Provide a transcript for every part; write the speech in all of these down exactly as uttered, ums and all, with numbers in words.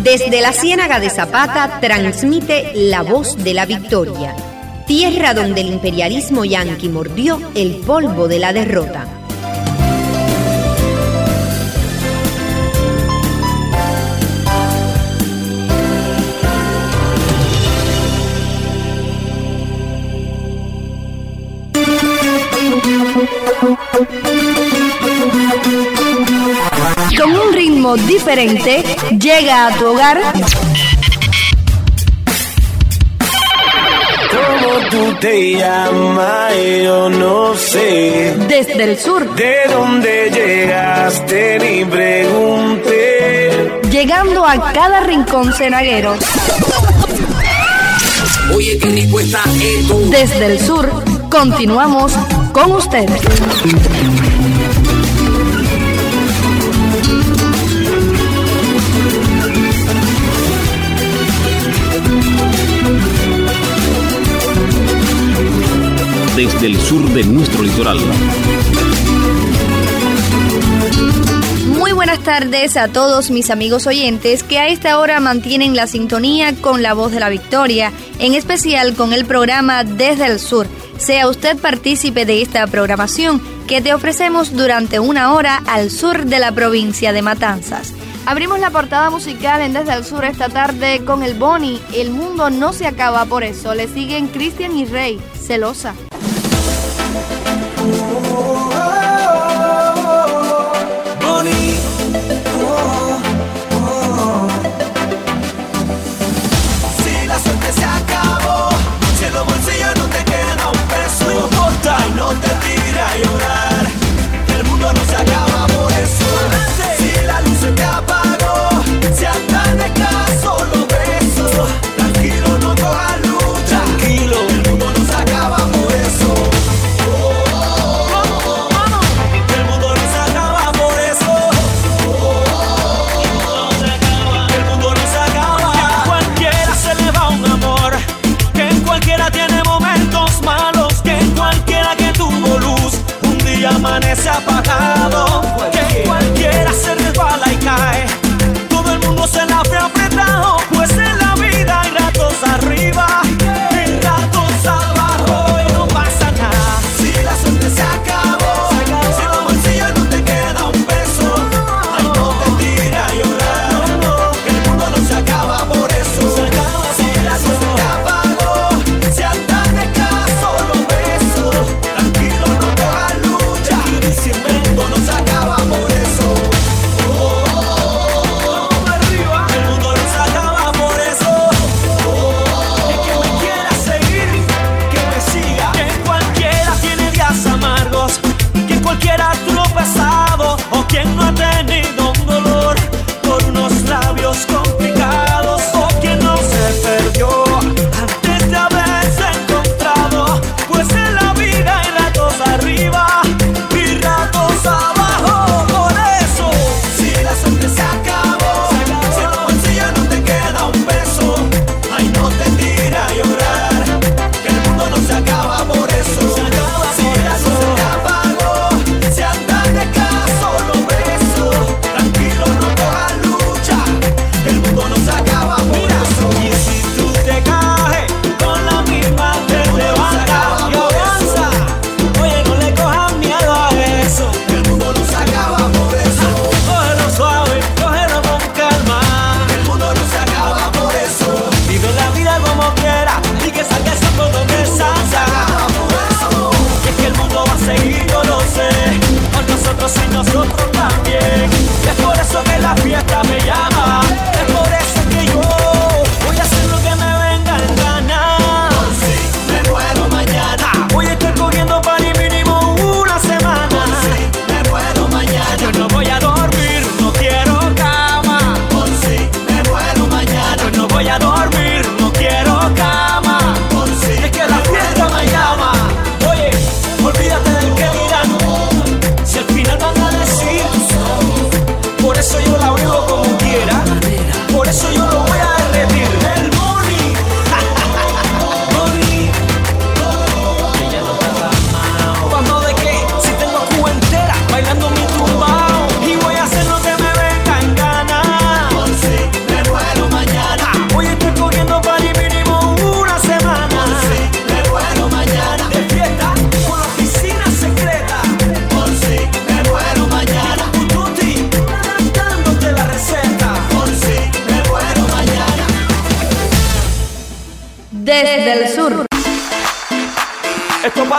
Desde la Ciénaga de Zapata transmite La Voz de la Victoria, tierra donde el imperialismo yanqui mordió el polvo de la derrota. Con un ritmo diferente, llega a tu hogar. ¿Cómo tú te llamas? Yo no sé. Desde el sur. ¿De dónde llegaste? Ni pregunté. Llegando a cada rincón cenaguero. Oye, qué rico está esto. Desde el sur, continuamos con ustedes. Desde el sur de nuestro litoral. Muy buenas tardes a todos mis amigos oyentes que a esta hora mantienen la sintonía con La Voz de la Victoria, en especial con el programa Desde el Sur. Sea usted partícipe de esta programación que te ofrecemos durante una hora al sur de la provincia de Matanzas. Abrimos la portada musical en Desde el Sur esta tarde con el Boni, El Mundo No Se Acaba Por Eso. Le siguen Cristian y Rey, Celosa. Si la suerte se acabó, si en los bolsillos no te queda un peso, no importa, no te tires a llorar, el mundo no se acaba por eso. Si la luz se te apagó, si hasta de caso los besos, tranquilo, no cojas lucha, tranquilo, el mundo no se acaba por eso. Amanece apagado, que cualquiera se resbala y cae. Todo el mundo se la ve apretado, pues en la vida hay ratos arriba y ratos abajo y no pasa nada. Si la suerte se acabó, si en los bolsillos no te queda un peso, ay, no te tires a llorar, que el mundo no se acaba por eso. Si la suerte te apagó, si hasta de caso los besos, tranquilo, no cojas lucha, si el mundo no se acaba por eso.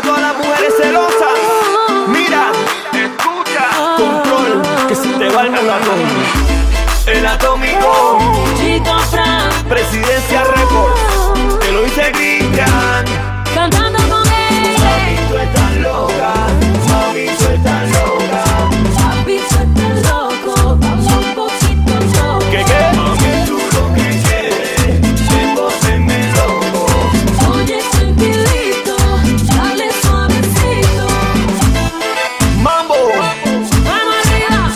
todas las mujeres celosas. Mira, escucha, control, que si te va el mulatón. El atómico, Chico Fran, Presidencia Records, te lo dice Cristian. cantando con él. Mami, tú estás loca, mami, tú estás loca. Papi, tú estás loco, vamos un poquito loco. ¿Qué qué? Mami, tú lo que quieres es volverme loco. Oye, tranquilito, dale suavecito. Mambo, Vamos arriba.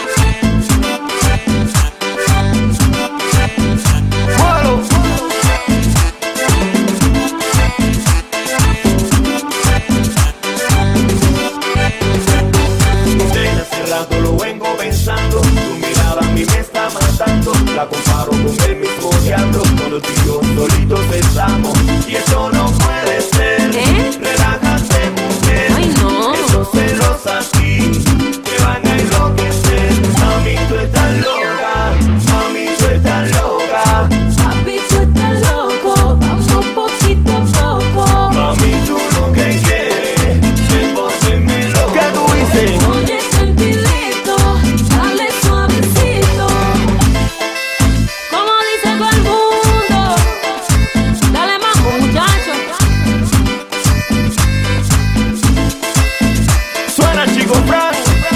muévelo. Desde hace rato lo vengo pensando. Tu mirada a mí me está matando. La comparo con el mismo diablo. Cuando tú y yo solitos estamos. Y eso no puede ser. ¿Qué? Relájate, mujer. Ay, no. Esos celos así te van a enloquecer. Mami, tú estás loca. Mami, tú estás loca. Papi, tú estás loco, vamos un poquito poco. Mami, tú lo que quieres es volverme loco. ¿Qué tú dices? Oye, tranquilito, dale suavecito. Como dice todo el mundo, dale mambo, muchacho. Suena, Chico Fran.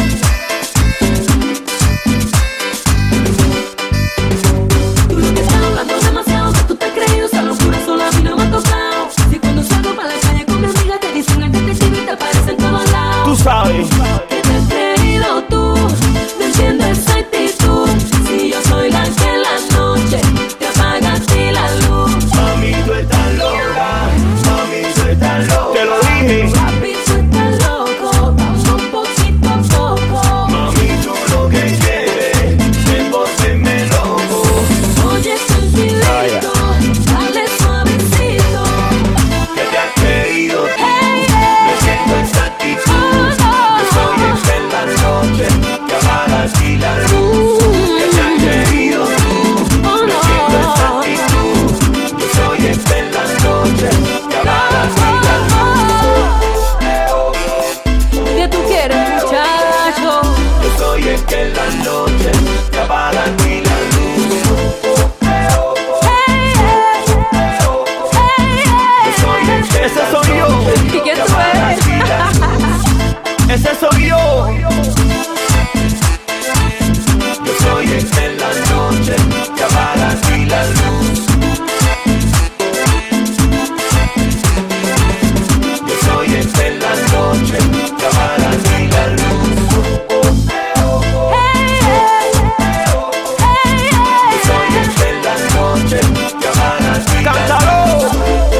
Tú lo que estás hablando demasiado, que tú te crees, esa locura solo a mí no me ha tocado. Si cuando salgo para la calle con mi amiga te dicen el detective y te aparece en todos lados. Tú sabes. ¿Qué te has creído tú? No entiendo esa actitud. Si yo soy la que en la noche te apaga a ti la luz. Mami, tú estás loca. Mami, tú estás loca. Te lo dije. Papi, tú estás loco, vamos un poquito a poco. Mami, tú lo que quieres es volverme loco. Oye, tranquilito, dale suavecito. ¿Qué te has creído tú? Hey, No siento esa actitud. oh, Yo soy el que en la noche que apaga aquí la luz. ¿Qué te has creído tú? oh, No siento esa no. actitud. Yo soy el que en la noche que apaga aquí la luz. ¿Qué tú quieres, muchacho? Yo soy el que en la noche que apaga aquí la luz. Hey, hey, Yo soy el que ese soy yo. ¿Y quién tú eres? Ese soy yo. Yo soy el que en la noche que apaga aquí la luz. Yo soy el que en la noche que apaga aquí la luz. Yo soy el que en la noche que apaga aquí la luz.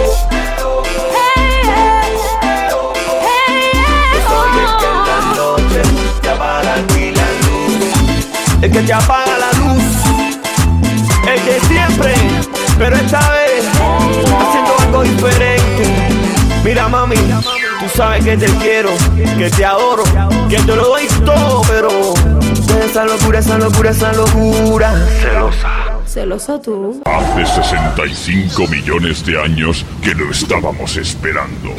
Yo soy el que en la noche te apaga aquí la luz. El que te apaga la luz. El de siempre, pero esta vez haciendo algo diferente. Mira, mami, tú sabes que te quiero, que te adoro, que te lo doy todo, pero esa locura, esa locura, esa locura. Celosa. Celoso tú. Hace sesenta y cinco millones de años que lo estábamos esperando.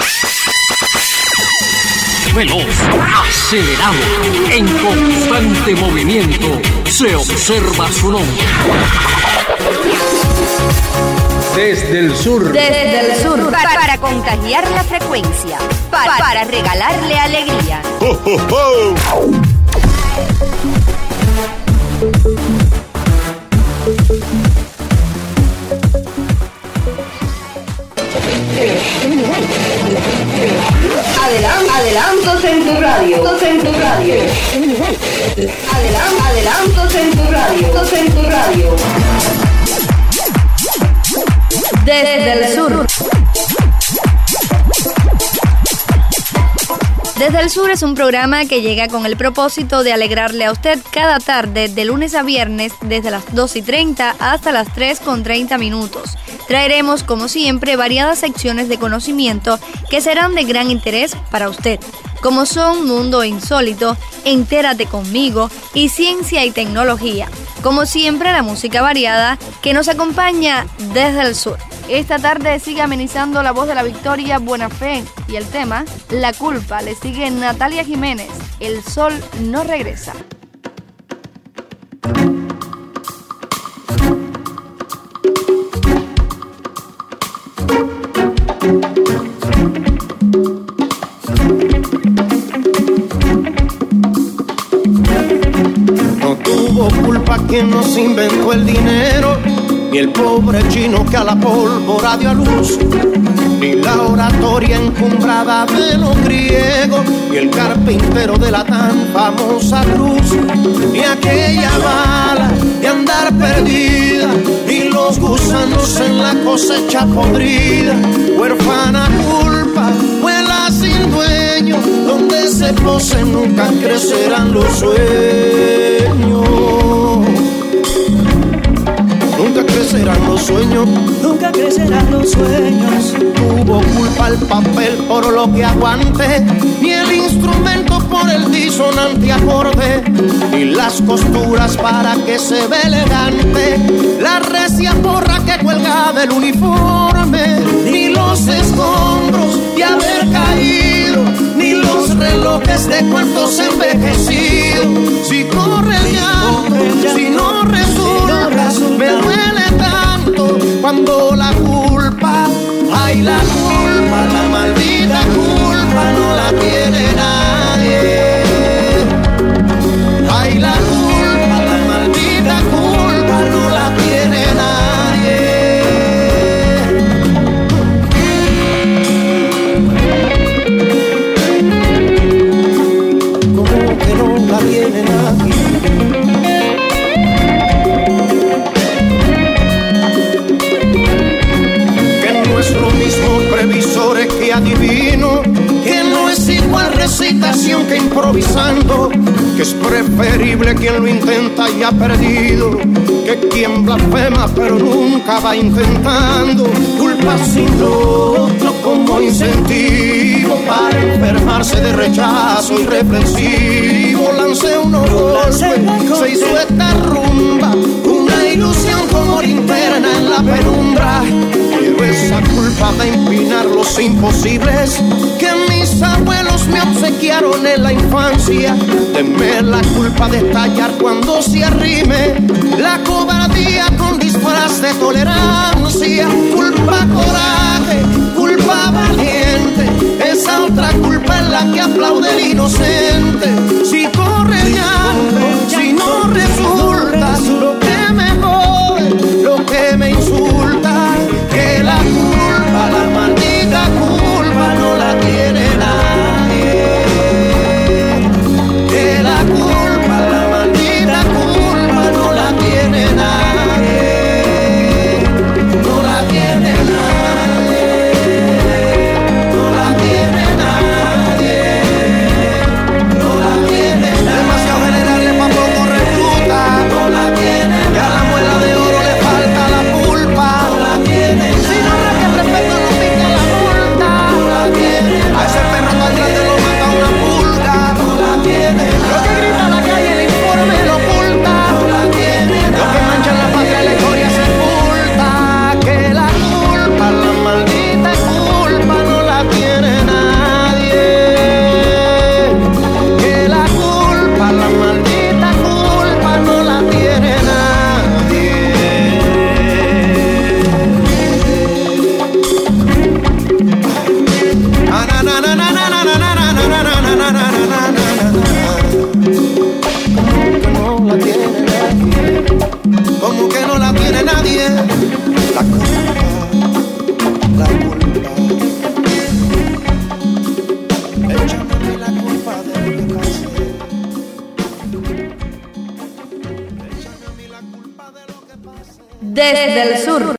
Veloz, acelerado, en constante movimiento, se observa su nombre. Desde el sur. Desde el sur, para, para contagiar la frecuencia, para, para regalarle alegría. ¡Oh, oh, oh! Adelan- adelantos en tu radio, adelantos en tu radio. Adelan- adelantos en tu radio, adelantos en tu radio. Desde el sur. Desde el Sur es un programa que llega con el propósito de alegrarle a usted cada tarde, de lunes a viernes, desde las dos y treinta hasta las tres con treinta minutos. traeremos, como siempre, variadas secciones de conocimiento que serán de gran interés para usted, como son Mundo Insólito, Entérate Conmigo y Ciencia y Tecnología. Como siempre, la música variada que nos acompaña desde el sur. Esta tarde sigue amenizando la voz de la Victoria Buena Fe y el tema La Culpa. Le sigue Natalia Jiménez, El Sol No Regresa. No tuvo culpa quien nos inventó el dinero, ni el pobre chino que a la pólvora dio a luz, ni la oratoria encumbrada de los griegos, ni el carpintero de la tan famosa cruz, ni aquella bala de andar perdida, ni los gusanos en la cosecha podrida. Huérfana culpa, vuela sin dueño, donde se posen nunca crecerán los sueños. Nunca crecerán los sueños, nunca crecerán los sueños. Tuvo culpa el papel por lo que aguante, ni el instrumento por el disonante acorde, ni las costuras para que se vea elegante la recia porra que cuelga del uniforme, ni los escombros de haber caído, ni los relojes de cuartos envejecidos. Si corre el llanto, si no resulta, me duele tanto cuando la culpa, ay la culpa, la maldita culpa no la tiene nadie. Ay la culpa, la maldita culpa no la tiene nadie. ¿Cómo que no la tiene nadie? Previsores que adivino, que no es igual recitación que improvisando, que es preferible quien lo intenta y ha perdido, que quien blasfema pero nunca va intentando. Culpa sin otro como incentivo para enfermarse de rechazo irreflexivo. Lancé unos golpes, se hizo esta rumba, una ilusión como linterna en la penumbra. Pero esa culpa de empinar los imposibles que mis abuelos me obsequiaron en la infancia, denme la culpa de estallar cuando se arrime la cobardía con disfraz de tolerancia. Culpa coraje, culpa valiente, esa otra culpa es la que aplaude el inocente. Si corre el llanto, si no resulta lo que me jode, lo que me insulta, que la culpa, la maldita culpa no la tiene nadie. Que la culpa, la maldita culpa no la tiene nadie. No la tiene nadie. No la tiene nadie. No la tiene nadie. Demasiado general pa' poco recluta. No la tiene nadie. Y a la muela de oro le falta la pulpa. No la tiene nadie. Si no la que respeto no pica la multa. No la tiene nadie. A ese perro tan grande lo mata una pulga. No la tiene nadie. Lo que grita la calle el informe lo oculta. No la tiene nadie. Lo que mancha la patria la historia sepulta. Que la culpa, la maldita culpa no la tiene nadie. Que la culpa, la maldita culpa no la tiene nadie. Ah, na, na, na, na, na, na, na, na, na, na, na, na, na, na, na. ¿Cómo que no la tiene nadie? ¿Cómo que no la tiene nadie? La culpa, la culpa. Échame a mí la culpa de lo que pasé. Échame a mí la culpa de lo que pasé. Desde el sur.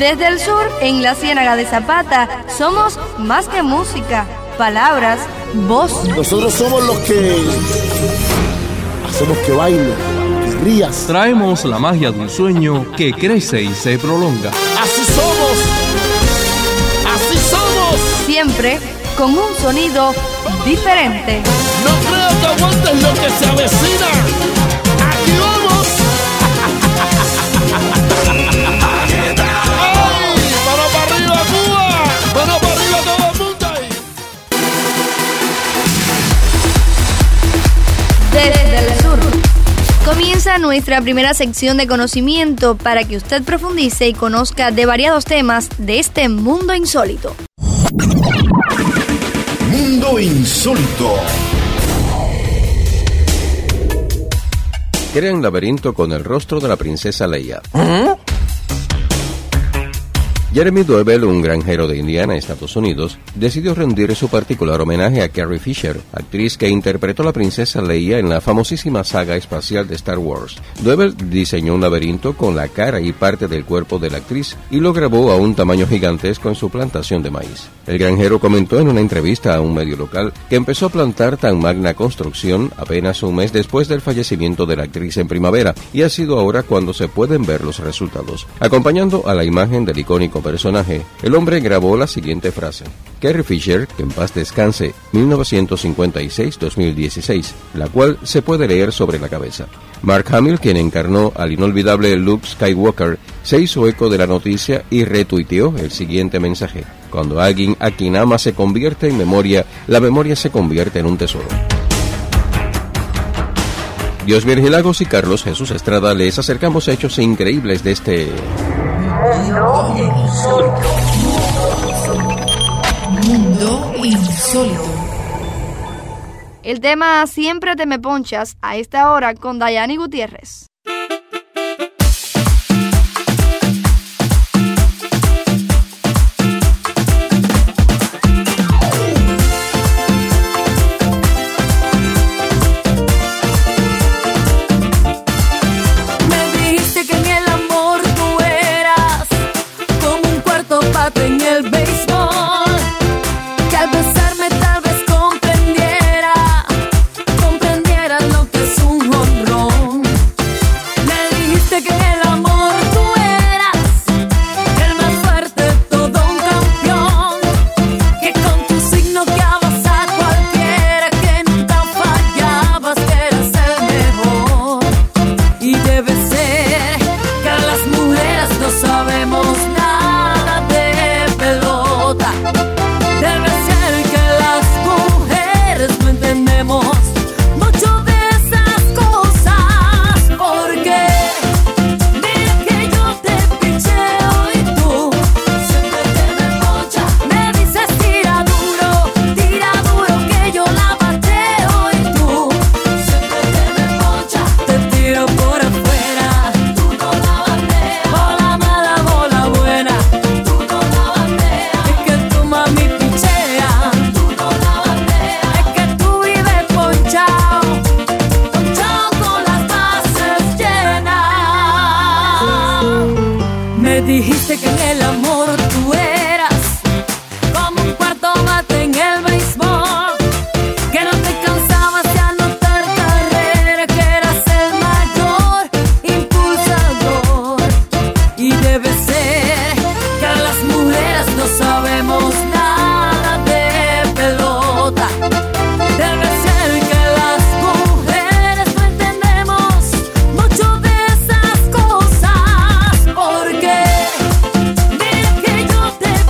Desde el sur, en la Ciénaga de Zapata, somos más que música, palabras, voz. Nosotros somos los que hacemos que baile, que rías. Traemos la magia de un sueño que crece y se prolonga. Así somos, así somos. Siempre con un sonido diferente. No creo que aguantes lo que se avecina. Aquí vamos. ¡Ay! ¡Mano para arriba, Cuba! ¡Mano para arriba todo el mundo ahí! Desde el sur. Comienza nuestra primera sección de conocimiento para que usted profundice y conozca de variados temas de este mundo insólito. Mundo insólito. Crean laberinto con el rostro de la princesa Leia. ¿Mm? Jeremy Doebel, un granjero de Indiana, Estados Unidos, decidió rendir su particular homenaje a Carrie Fisher, actriz que interpretó a la princesa Leia en la famosísima saga espacial de Star Wars. Doebel diseñó un laberinto con la cara y parte del cuerpo de la actriz y lo grabó a un tamaño gigantesco en su plantación de maíz. El granjero comentó en una entrevista a un medio local que empezó a plantar tan magna construcción apenas un mes después del fallecimiento de la actriz en primavera, y ha sido ahora cuando se pueden ver los resultados. Acompañando a la imagen del icónico personaje, el hombre grabó la siguiente frase: Carrie Fisher, que en paz descanse, mil novecientos cincuenta y seis a dos mil dieciséis, la cual se puede leer sobre la cabeza. Mark Hamill, quien encarnó al inolvidable Luke Skywalker, se hizo eco de la noticia y retuiteó el siguiente mensaje: cuando alguien a quien ama se convierte en memoria, la memoria se convierte en un tesoro. Dios Virgil Lagos y Carlos Jesús Estrada les acercamos hechos increíbles de este Mundo insólito. Mundo insólito. El tema Siempre te me ponchas a esta hora con Dayani Gutiérrez. En el béisbol, que al besarme tal vez comprendiera, comprendiera lo que es un jonrón. Me dijiste que el amor tú eras el más fuerte, todo un campeón, que con tu signo guiabas a cualquiera, que nunca fallabas, que eras el mejor. Y debe ser que a las mujeres no sabemos nada. Debe ser que las mujeres no entendemos mucho de esas cosas, porque mira que yo te picheo y tú siempre te me ponchas. Me dices tira duro, tira duro que yo la bateo y tú siempre te me ponchas. Te tiro por afuera, tú no la bateas. Bola mala, bola buena, tú no la bateas. Es que tú mami pichea, tú no la bateas. Es que tú vives ponchao, ponchao con las bases llenas. Me dijiste que en el amor tú eras como un cuarto bate en el béisbol, que no te cansabas de anotar carrera, que eras el mayor impulsador. Y debe ser que a las mujeres no sabemos nada de pelota. Debe ser que las mujeres no entendemos mucho de esas cosas, porque mira que yo te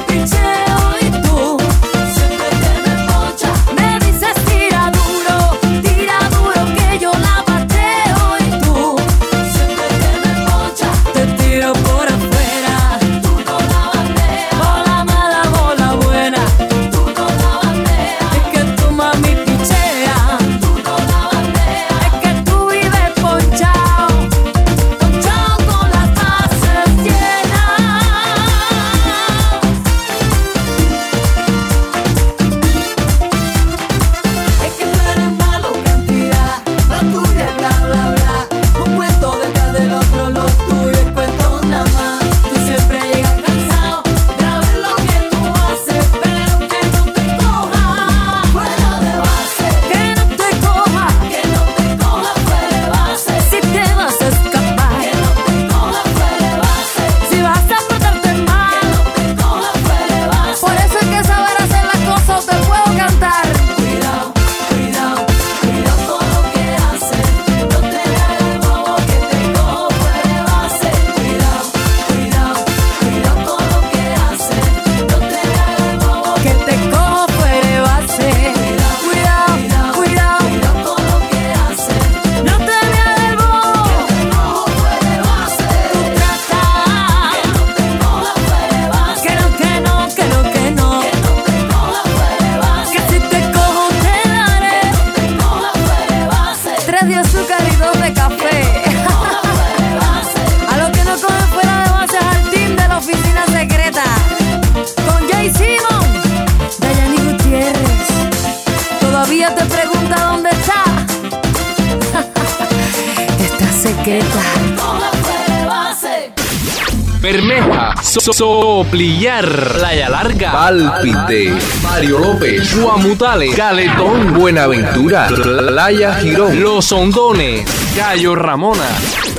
Bermeja, so Soplillar, Playa Larga, Pálpite, Mario López, Guamutales, Galetón, Buenaventura, Playa Girón, Los Hondones, Cayo Ramona.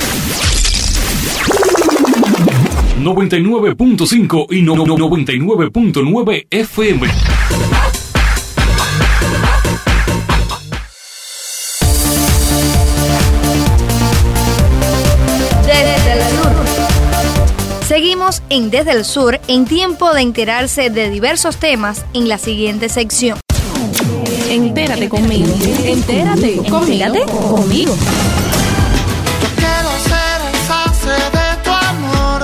noventa y nueve punto cinco y no, no, noventa y nueve punto nueve F M. Desde el sur. Seguimos en Desde el Sur, en tiempo de enterarse de diversos temas en la siguiente sección. Entérate conmigo. Entérate conmigo. Entérate conmigo. Yo quiero ser el sace de tu amor.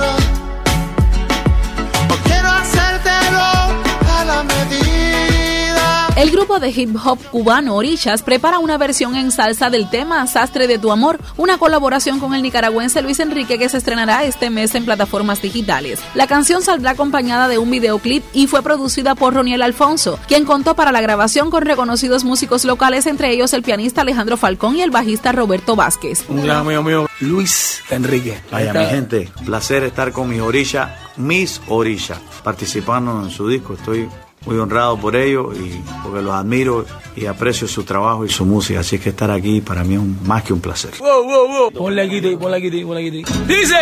O quiero hacértelo a la medida. El grupo de hip hop cubano Orishas prepara una versión en salsa del tema Sastre de tu amor, una colaboración con el nicaragüense Luis Enrique que se estrenará este mes en plataformas digitales. La canción saldrá acompañada de un videoclip y fue producida por Roniel Alfonso, quien contó para la grabación con reconocidos músicos locales, entre ellos el pianista Alejandro Falcón y el bajista Roberto Vázquez. Un gran amigo mío, Luis Enrique. Vaya, mi gente, placer estar con mis Orishas, mis Orishas, participando en su disco. Estoy muy honrado por ello y porque los admiro y aprecio su trabajo y su música, así que estar aquí para mí es un, más que un placer. Wow, wow, wow. Ponle aquí, ponle aquí, ponle aquí. Dice.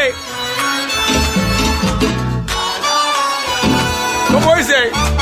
¿Cómo dice?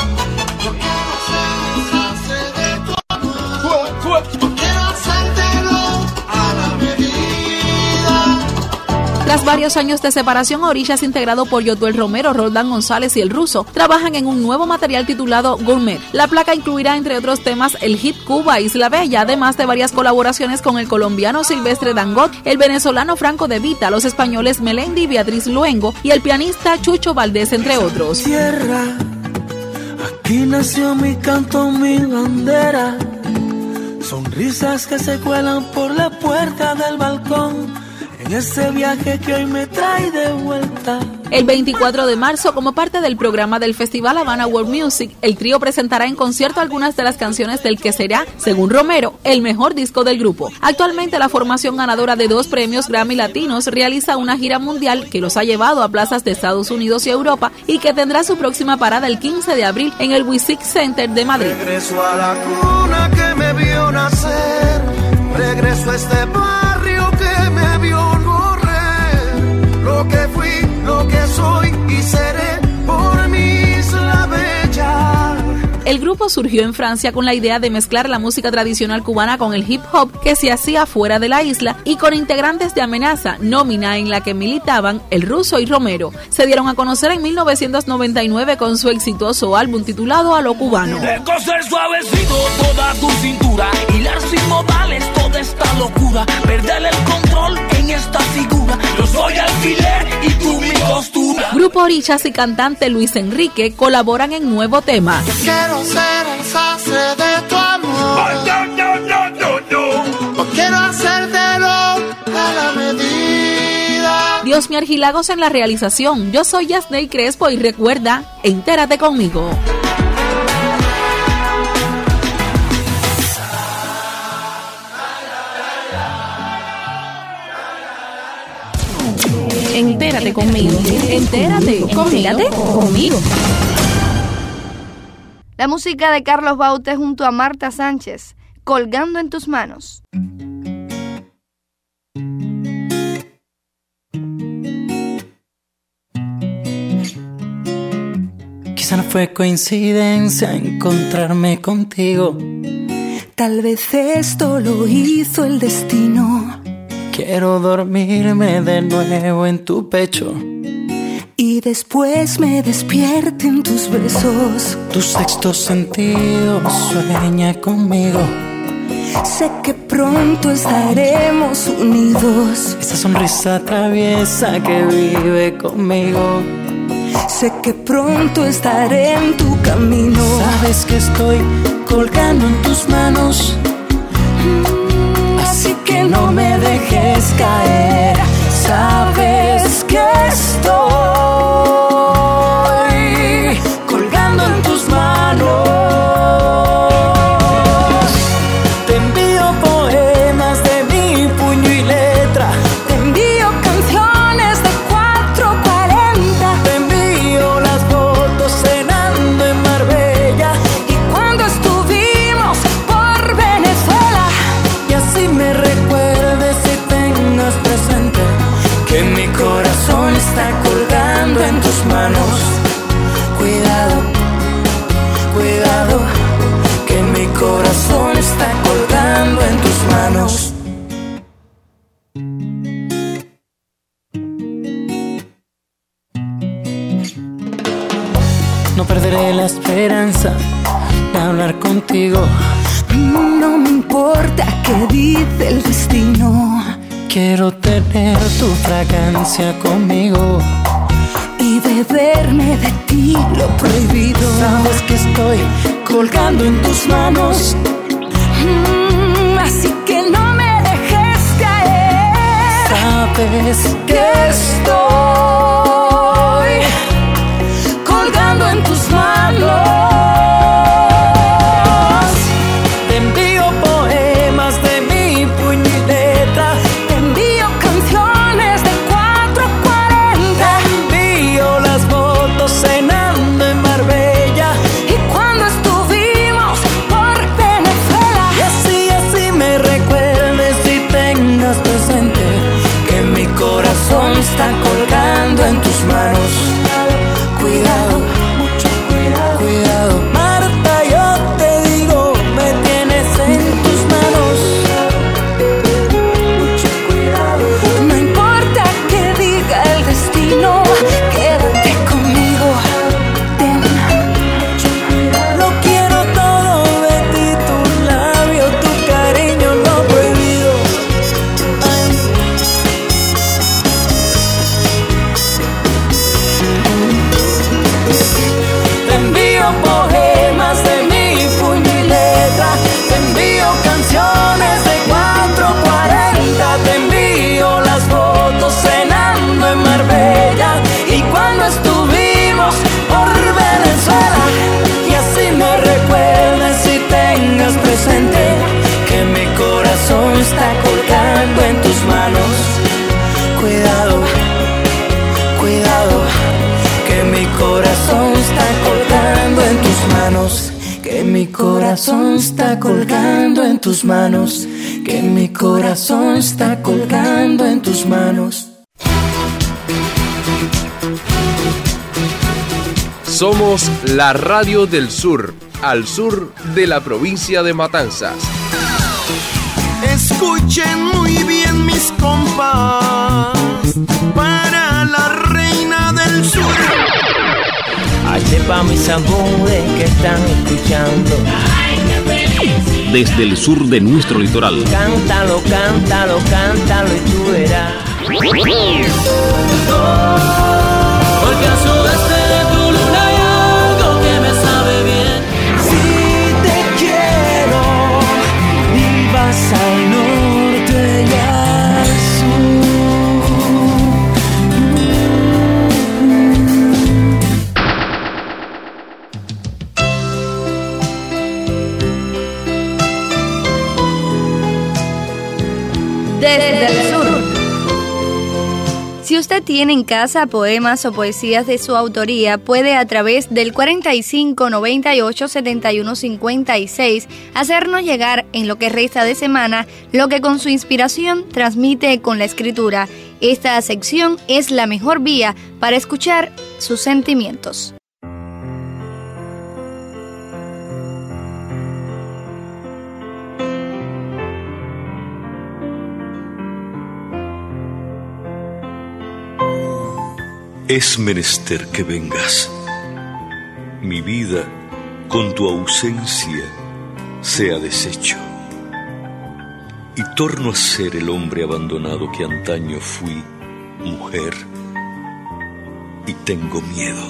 Tras varios años de separación, Orishas, integrado por Yotuel Romero, Roldán González y El Ruso, trabajan en un nuevo material titulado Gourmet. La placa incluirá, entre otros temas, el hit Cuba, Isla Bella, además de varias colaboraciones con el colombiano Silvestre Dangot, el venezolano Franco De Vita, los españoles Melendi y Beatriz Luengo y el pianista Chucho Valdés, entre otros. Tierra, aquí nació mi canto, mi bandera. Sonrisas que se cuelan por la puerta del balcón. En ese viaje que hoy me trae de vuelta. El veinticuatro de marzo, como parte del programa del Festival Havana World Music, el trío presentará en concierto algunas de las canciones del que será, según Romero, el mejor disco del grupo. Actualmente, la formación ganadora de dos premios Grammy Latinos realiza una gira mundial que los ha llevado a plazas de Estados Unidos y Europa y que tendrá su próxima parada el quince de abril en el Wisic Center de Madrid. Regreso a la cuna que me vio nacer, regreso a este barrio que me vio correr, lo que fui, lo que soy y seré por mi Isla Bella. El grupo surgió en Francia con la idea de mezclar la música tradicional cubana con el hip hop que se hacía fuera de la isla y con integrantes de Amenaza, nómina en la que militaban El Ruso y Romero. Se dieron a conocer en mil novecientos noventa y nueve con su exitoso álbum titulado A lo Cubano. De coser suavecito toda tu cintura, hilar sin modales toda esta locura, perder el control en esta figura. Yo soy alfiler y tú mi costura. Grupo Orishas y cantante Luis Enrique colaboran en nuevo tema. Quiero ser el sastre de tu amor. Oh, no, no, no, no, no. O quiero hacértelo a la medida. Dios me Argilagos en la realización. Yo soy Yasney Crespo y recuerda, entérate conmigo. Entérate conmigo. Entérate conmigo. Entérate conmigo. La música de Carlos Baute junto a Marta Sánchez, Colgando en tus manos. Quizá no fue coincidencia encontrarme contigo. Tal vez esto lo hizo el destino. Quiero dormirme de nuevo en tu pecho y después me despierte en tus besos. Tu sexto sentido sueña conmigo. Sé que pronto estaremos unidos. Esa sonrisa traviesa que vive conmigo. Sé que pronto estaré en tu camino. Sabes que estoy colgando en tus manos, así que no me dejes caer. Sabes que estoy colgando en tus manos. Te envío poemas de mi puño y letra. Te envío canciones de cuatro cuarenta. No perderé la esperanza de hablar contigo. No me importa qué dice el destino. Quiero tener tu fragancia conmigo y beberme de ti lo prohibido. Sabes que estoy colgando en tus manos, mm, así que no me dejes caer. Sabes que estoy colgando en tus manos. Te envío poemas de mi puño y letra. Te envío canciones de cuatro cuarenta. Te envío las fotos cenando en Marbella y cuando estuvimos por Venezuela. Y así, así me recuerdes y tengas presente que mi corazón está colgando en tus manos. Cuidado, mucho cuidado, cuidado. Marta, yo te digo, me tienes en tus manos. Mucho cuidado. No importa que diga el destino, quédate conmigo. Ten mucho cuidado. Lo quiero todo de ti, tu labio, tu cariño, lo prohibido. Ay. Te envío poemas de mi puño y letra. Te envío canciones de cuatro cuarenta. Te envío las fotos cenando en Marbella y cuando estuvimos por Venezuela. Y así me recuerdes y tengas presente que mi corazón está colgando en tus manos. Cuidado, cuidado, que mi corazón está colgando en tus manos. Que mi corazón está colgando en tus manos. Que mi corazón está colgando en tus manos. Somos la radio del sur, al sur de la provincia de Matanzas. Escuchen muy bien mis compas, para la reina del sur. Este pa' mis amores que están escuchando. Desde el sur de nuestro litoral. Cántalo, cántalo, cántalo y tú verás. Porque al sudeste de tu luna hay algo que me sabe bien. Si te quiero y vas al norte y al sur. Desde el sur. Si usted tiene en casa poemas o poesías de su autoría, puede a través del cuarenta y cinco, noventa y ocho, setenta y uno, cincuenta y seis hacernos llegar en lo que resta de semana lo que con su inspiración transmite con la escritura. Esta sección es la mejor vía para escuchar sus sentimientos. Es menester que vengas. Mi vida, con tu ausencia, sea deshecho. Y torno a ser el hombre abandonado que antaño fui, mujer. Y tengo miedo.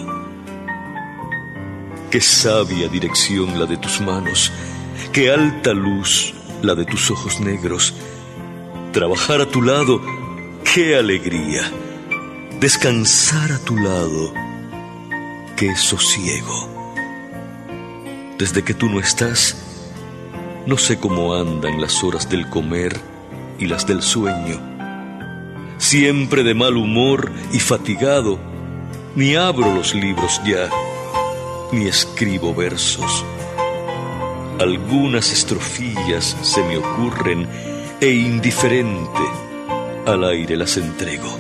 Qué sabia dirección la de tus manos, qué alta luz la de tus ojos negros. Trabajar a tu lado, qué alegría. Descansar a tu lado, qué sosiego. Desde que tú no estás, no sé cómo andan las horas del comer y las del sueño. Siempre de mal humor y fatigado, ni abro los libros ya, ni escribo versos. Algunas estrofillas se me ocurren e indiferente al aire las entrego.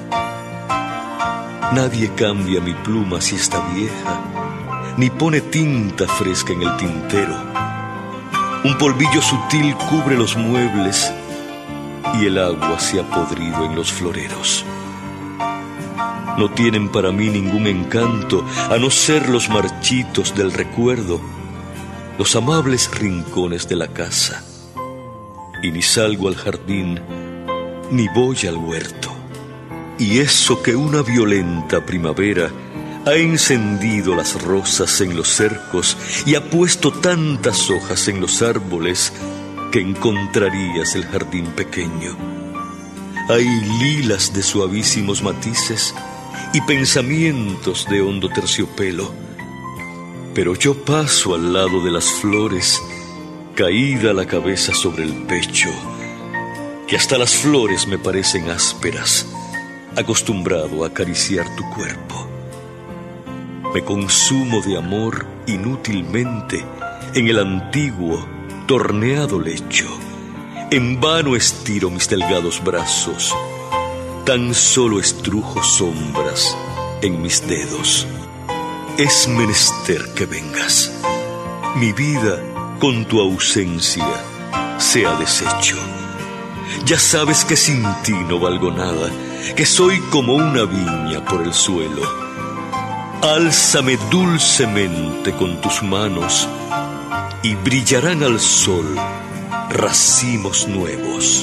Nadie cambia mi pluma si está vieja, ni pone tinta fresca en el tintero. Un polvillo sutil cubre los muebles y el agua se ha podrido en los floreros. no tienen para mí ningún encanto, a no ser los marchitos del recuerdo, los amables rincones de la casa. Y ni salgo al jardín, ni voy al huerto. Y eso que una violenta primavera ha encendido las rosas en los cercos y ha puesto tantas hojas en los árboles que encontrarías el jardín pequeño. Hay lilas de suavísimos matices y pensamientos de hondo terciopelo. Pero yo paso al lado de las flores, caída la cabeza sobre el pecho, que hasta las flores me parecen ásperas, acostumbrado a acariciar tu cuerpo. Me consumo de amor inútilmente en el antiguo, torneado lecho. En vano estiro mis delgados brazos, tan solo estrujo sombras en mis dedos. Es menester que vengas. Mi vida con tu ausencia se ha deshecho. Ya sabes que sin ti no valgo nada, que soy como una viña por el suelo. Álzame dulcemente con tus manos y brillarán al sol racimos nuevos.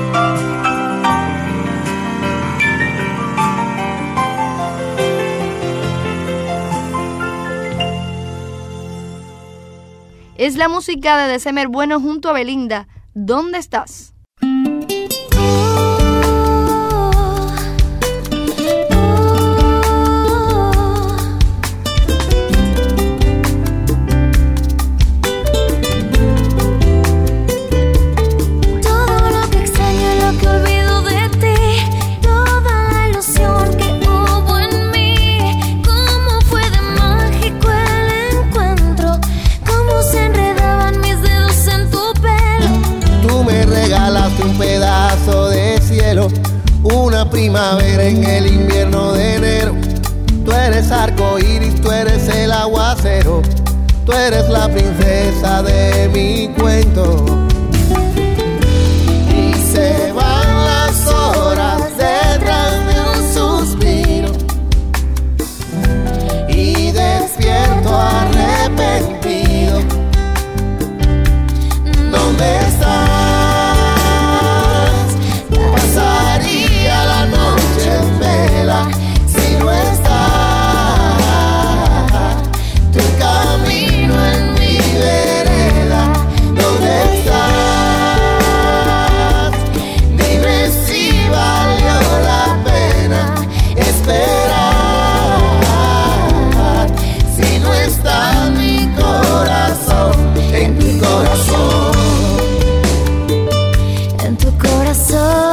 Es la música de December Bueno junto a Belinda. ¿Dónde estás? Una primavera en el invierno de enero. Tú eres arco iris, tú eres el aguacero. Tú eres la princesa de mi cuento. Y se van las horas detrás de un suspiro. Y despierto arrepentido. ¿Dónde estás? Pasaría la noche en vela si no estás. Tu camino en mi vereda. ¿Dónde estás? Dime si valió la pena esperar. Si no está mi corazón, en mi corazón, en tu corazón.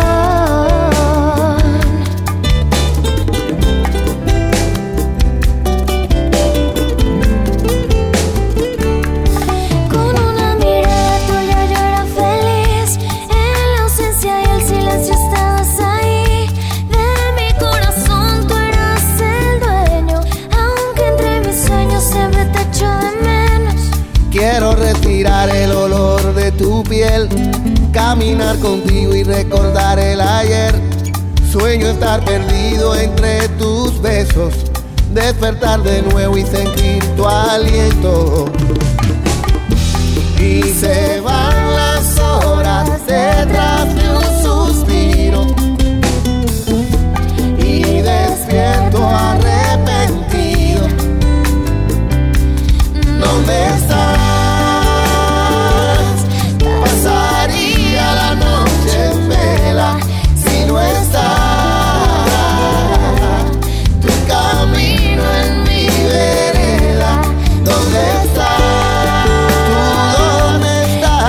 Respirar el olor de tu piel, caminar contigo y recordar el ayer. Sueño estar perdido entre tus besos, despertar de nuevo y sentir tu aliento. Y se van las horas detrás de un suspiro. Y despierto arrepentido. ¿Dónde estás? Pasaría la noche en vela si no estás. Tu camino en mi vereda. ¿Dónde estás? ¿Tú dónde estás?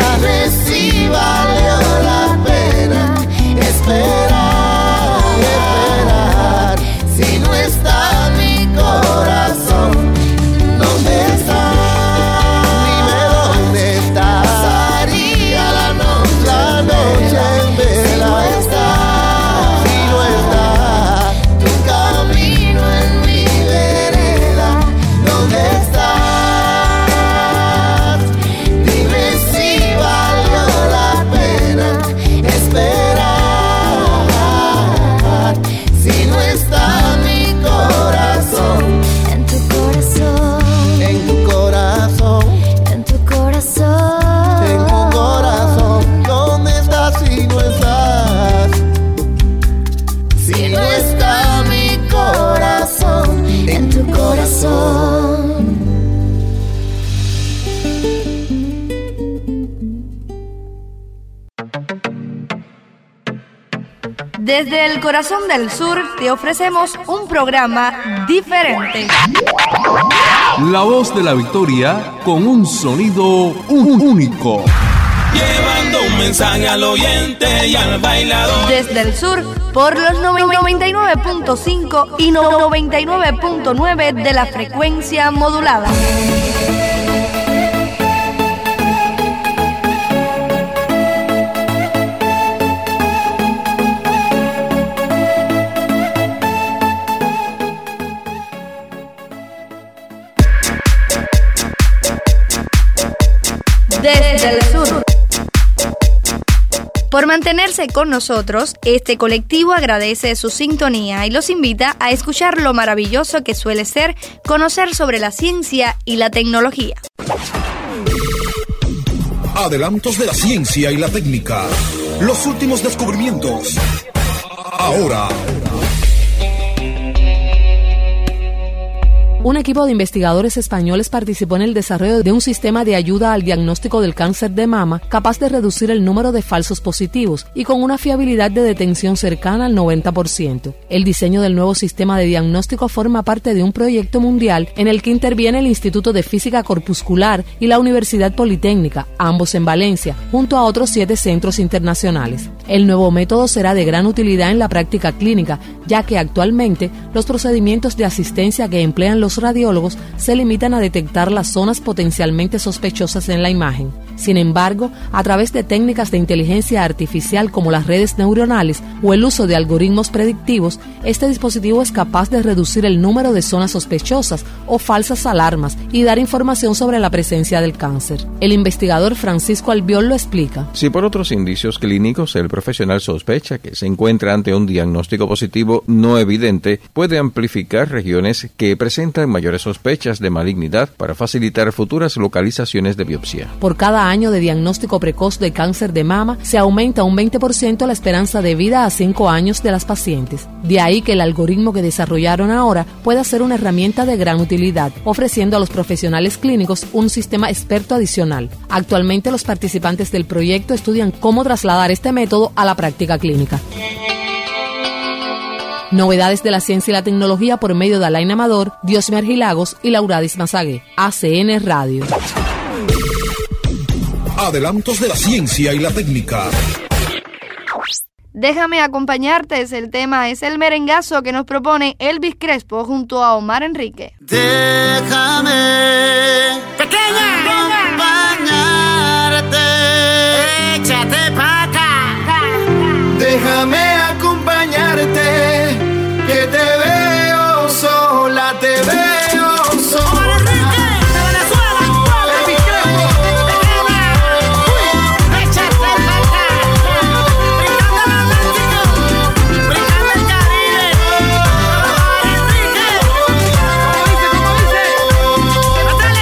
Desde el corazón del sur te ofrecemos un programa diferente. La voz de la victoria con un sonido un- único. Llevando un mensaje al oyente y al bailador. Desde el sur, por los noventa y nueve punto cinco y noventa y nueve punto nueve de la frecuencia modulada. Desde el sur. Por mantenerse con nosotros, este colectivo agradece su sintonía y los invita a escuchar lo maravilloso que suele ser conocer sobre la ciencia y la tecnología. Adelantos de la ciencia y la técnica. Los últimos descubrimientos. Ahora. Un equipo de investigadores españoles participó en el desarrollo de un sistema de ayuda al diagnóstico del cáncer de mama capaz de reducir el número de falsos positivos y con una fiabilidad de detención cercana al noventa por ciento. El diseño del nuevo sistema de diagnóstico forma parte de un proyecto mundial en el que interviene el Instituto de Física Corpuscular y la Universidad Politécnica, ambos en Valencia, junto a otros siete centros internacionales. El nuevo método será de gran utilidad en la práctica clínica, ya que actualmente los procedimientos de asistencia que emplean los radiólogos se limitan a detectar las zonas potencialmente sospechosas en la imagen. Sin embargo, a través de técnicas de inteligencia artificial como las redes neuronales o el uso de algoritmos predictivos, este dispositivo es capaz de reducir el número de zonas sospechosas o falsas alarmas y dar información sobre la presencia del cáncer. El investigador Francisco Albiol lo explica. Si por otros indicios clínicos el profesional sospecha que se encuentra ante un diagnóstico positivo no evidente, puede amplificar regiones que presentan mayores sospechas de malignidad para facilitar futuras localizaciones de biopsia. Por cada año de diagnóstico precoz de cáncer de mama, se aumenta un veinte por ciento la esperanza de vida a cinco años de las pacientes. De ahí que el algoritmo que desarrollaron ahora pueda ser una herramienta de gran utilidad, ofreciendo a los profesionales clínicos un sistema experto adicional. Actualmente los participantes del proyecto estudian cómo trasladar este método a la práctica clínica. Novedades de la ciencia y la tecnología por medio de Alain Amador, Diosmer Gilagos y Lauradis Mazagué. A C N Radio. Adelantos de la ciencia y la técnica. Déjame acompañarte, es el tema, es el merengazo que nos propone Elvis Crespo junto a Omar Enrique. Déjame pequeña acompañarte. Échate pa' acá. Déjame acompañarte, que te veo sola, te veo sola. Dale.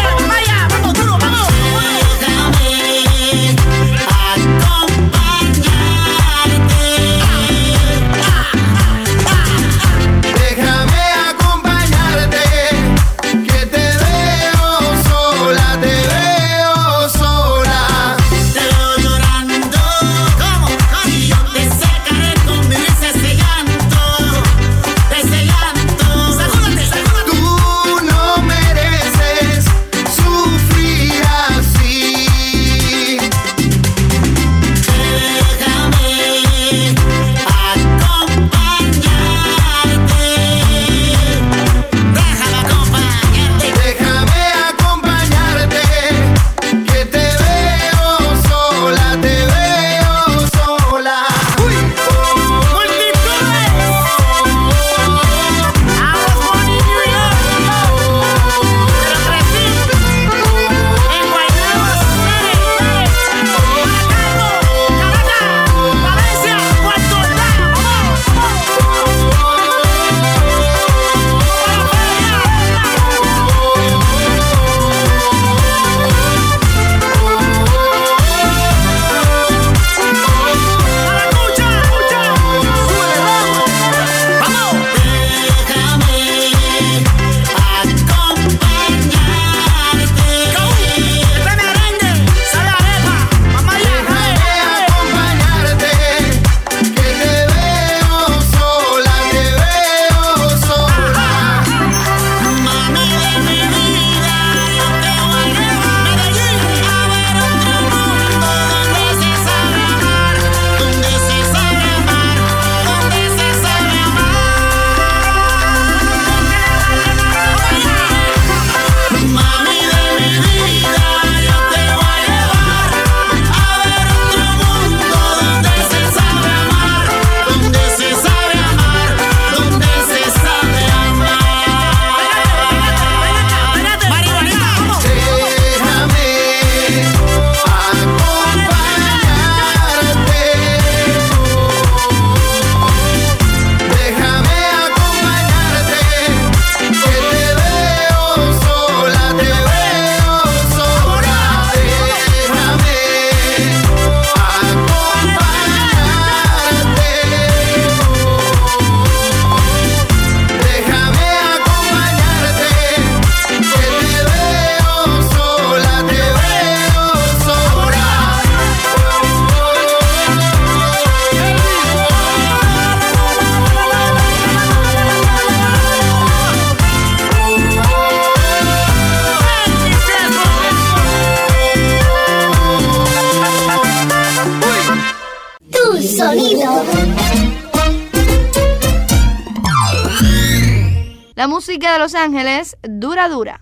La música de Los Ángeles, Dura Dura.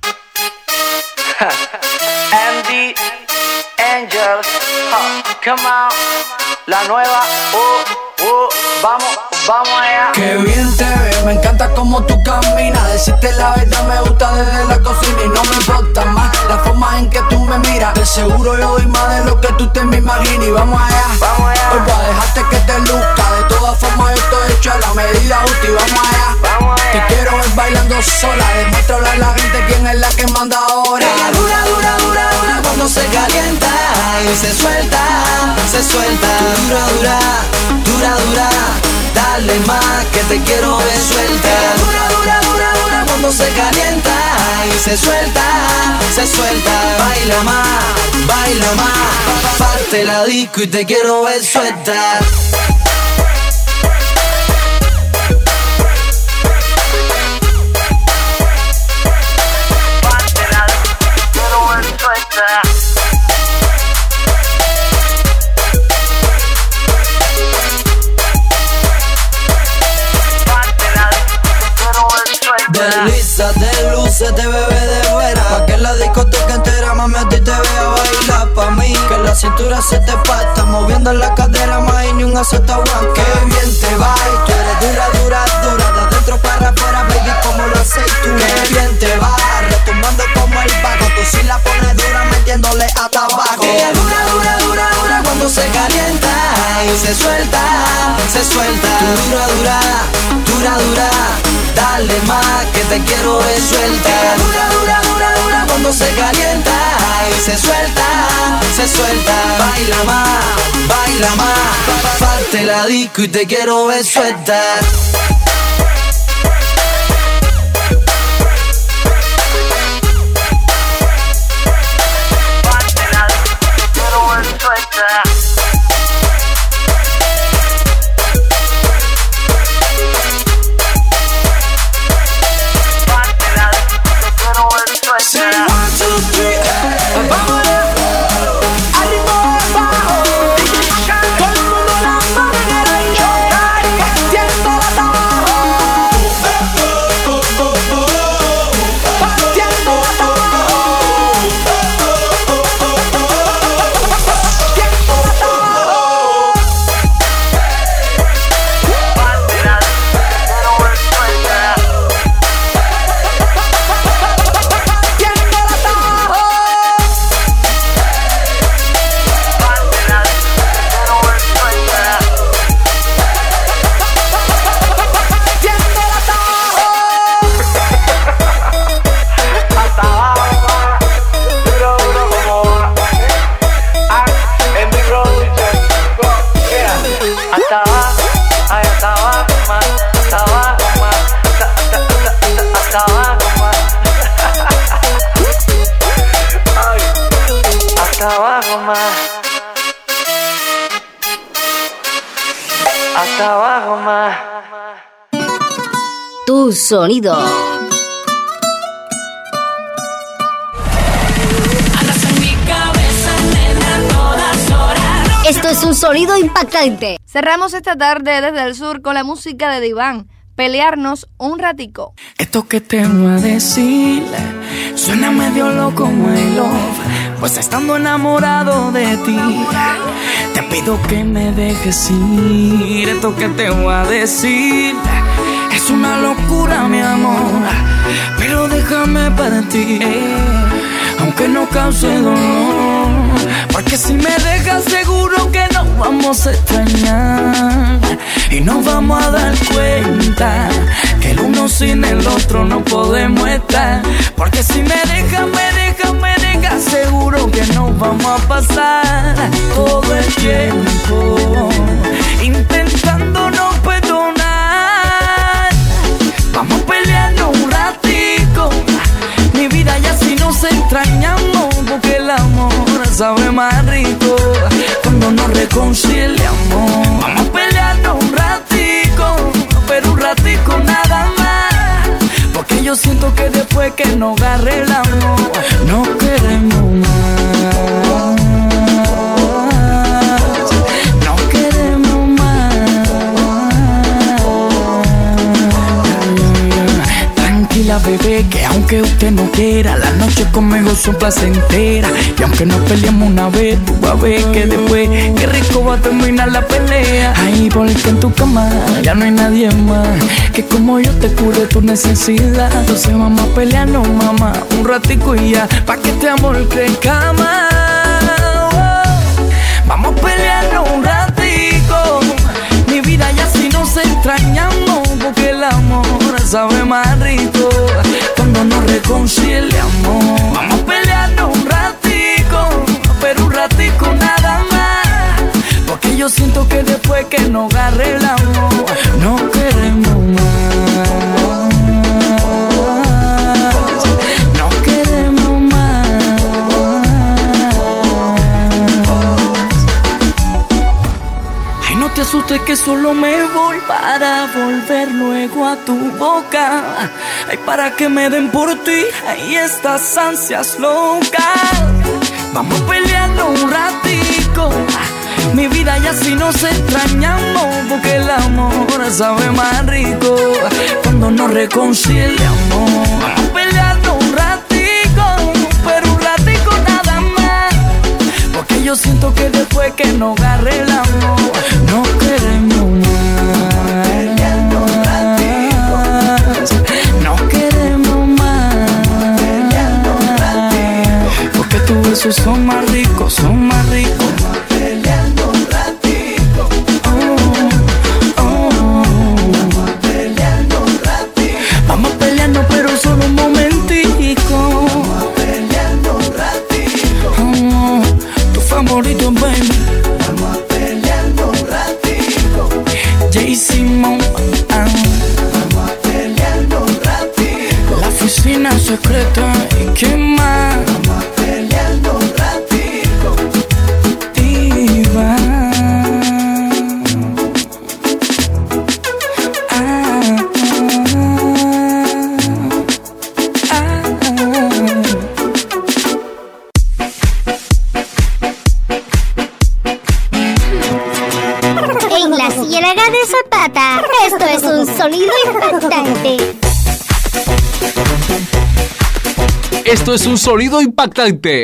Andy Angels, huh, come on, la nueva, uh, uh, vamos, vamos allá. Qué bien te ves, me encanta cómo tú caminas. Decirte la verdad me gusta desde la cocina y no me importa más la forma en que tú me miras. De seguro yo doy más de lo que tú te me imaginas. Y vamos allá, vamos allá. Hoy voy a dejarte que te luzca. De todas formas yo estoy hecho a la medida justa. Y vamos allá, vamos allá. Te quiero ver bailando sola. Demuéstrale a la gente quién es la que manda ahora. Ella dura, dura, dura, dura cuando se calienta y se suelta, se suelta. Dura, dura, dura, dura. Dale más que te quiero ver suelta. Ella dura, dura, dura, dura cuando se calienta y se suelta, se suelta. Baila más, baila más. Parte la disco y te quiero ver suelta. Deslízate, lúcete, bebé de fuera. Pa' que la discoteca entera, mami, a ti te vea bailar pa' mí. Que la cintura se te parta, moviendo la cadera, más y ni un aceta one. Que bien te va y tú eres dura, dura, dura. De adentro para afuera, baby, como lo haces tú. Que bien te va, retumbando como el bajo. Tú sí la pones dura, metiéndole hasta abajo. Ella dura, dura, dura, dura cuando se calienta y se suelta, se suelta. Dura, dura, dura, dura. Dale más que te quiero ver suelta. Ella dura, dura, dura, dura cuando se calienta y se suelta, se suelta. Baila más, baila más. Parte la disco y te quiero ver suelta. Parte la disco y te quiero ver suelta. Say one, two, three, vamos allá. Arriba, abajo. Todo el mundo la manera y yo partiendo la tabajo. Partiendo la tabajo. Partiendo la tabajo. Bandera, quiero ver suelta. Hasta abajo más. Tu sonido. Andas en mi cabeza, nena, todas horas. Esto es un sonido impactante. Cerramos esta tarde desde el sur con la música de Diván. Pelearnos un ratico. Esto que te voy a decir suena medio loco, my love. Pues estando enamorado de ti, te pido que me dejes ir. Esto que te voy a decir es una locura, mi amor, pero déjame partir, aunque no cause dolor. Porque si me dejas seguro que nos vamos a extrañar y nos vamos a dar cuenta que el uno sin el otro no podemos estar. Porque si me dejas, me dejas, me dejas seguro que nos vamos a pasar todo el tiempo intentando no perdonar. Vamos peleando un ratico, mi vida, ya si nos extrañamos, porque el amor sabe más rico cuando nos reconciliamos. Vamos peleando un ratico, pero un ratico nada más, porque yo siento que después que nos arreglamos no queremos más, no queremos más. aunque usted no quiera, las noches conmigo son placenteras. Y aunque nos peleamos una vez, tú vas a ver que después, qué rico va a terminar la pelea. Ahí porque en tu cama ya no hay nadie más que como yo te cure tu necesidad. Entonces vamos a pelearnos, mamá, un ratico y ya, pa' que este amor crezca más. Vamos a pelearnos un ratico, mi vida, ya si nos extrañamos, porque el amor sabe más rico cuando nos reconciliamos. Vamos a pelearnos un ratico, pero un ratico nada más, porque yo siento que después que nos agarre el amor, no queremos más. No queremos más. Ay, no te asustes que solo me voy para volver luego a tu boca. Ay, para que me den por ti, ay, estas ansias locas. Vamos peleando un ratico, mi vida, ya si nos extrañamos, porque el amor sabe más rico cuando nos reconciliamos. Vamos peleando un ratico, pero un ratico nada más, porque yo siento que después que nos agarre el amor, no queremos más. Peleando un ratico, no queremos más. Peleando un ratico, porque tus besos son más ricos, son más ricos. Pero solo un momentico. Vamos peleando un ratico. Oh, tu favorito, baby. Vamos peleando un ratico. J. Simon. Ah. Vamos peleando un ratico. La oficina secreta y qué más. Vamos peleando un ratico. Diva. Esto es un sonido impactante. Esto es un sonido impactante.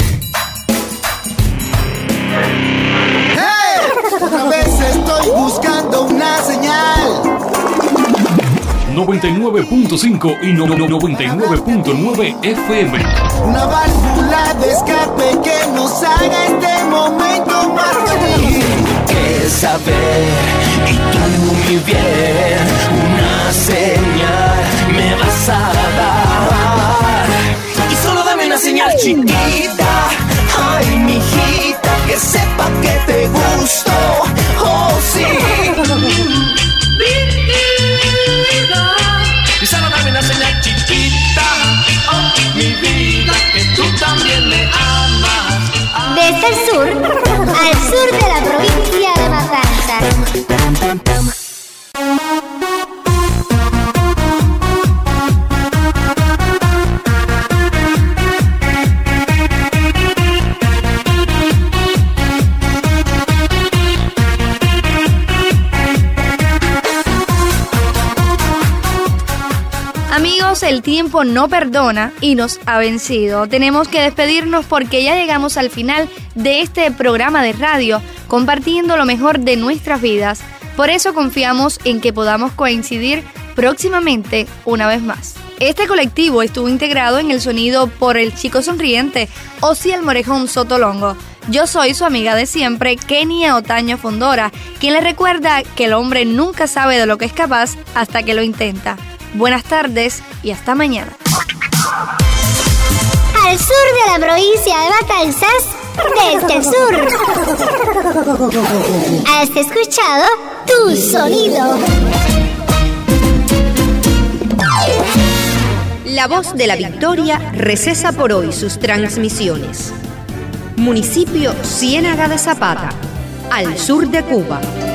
¡Hey! Otra vez estoy buscando una señal. noventa y nueve punto cinco y no, no, noventa y nueve punto nueve F M. Una válvula de escape que nos haga este momento más feliz. Que saber y tú mi bien, una señal me vas a dar. Y solo dame una señal chiquita, ay mijita, que sepa que te gusto, oh sí. Y solo dame una señal chiquita, oh mi vida, que tú también me amas. Desde el sur al sur de la provincia de Matanzas. Amigos, el tiempo no perdona y nos ha vencido. Tenemos que despedirnos porque ya llegamos al final de este programa de radio, compartiendo lo mejor de nuestras vidas. Por eso confiamos en que podamos coincidir próximamente una vez más. Este colectivo estuvo integrado en el sonido por el chico sonriente, Osiel Morejón Sotolongo. Yo soy su amiga de siempre, Kenia Otaño Fondora, quien le recuerda que el hombre nunca sabe de lo que es capaz hasta que lo intenta. Buenas tardes y hasta mañana. Al sur de la provincia de Matanzas, desde el sur. Has escuchado Tu Sonido. La Voz de la Victoria recesa por hoy sus transmisiones. Municipio Ciénaga de Zapata, al sur de Cuba.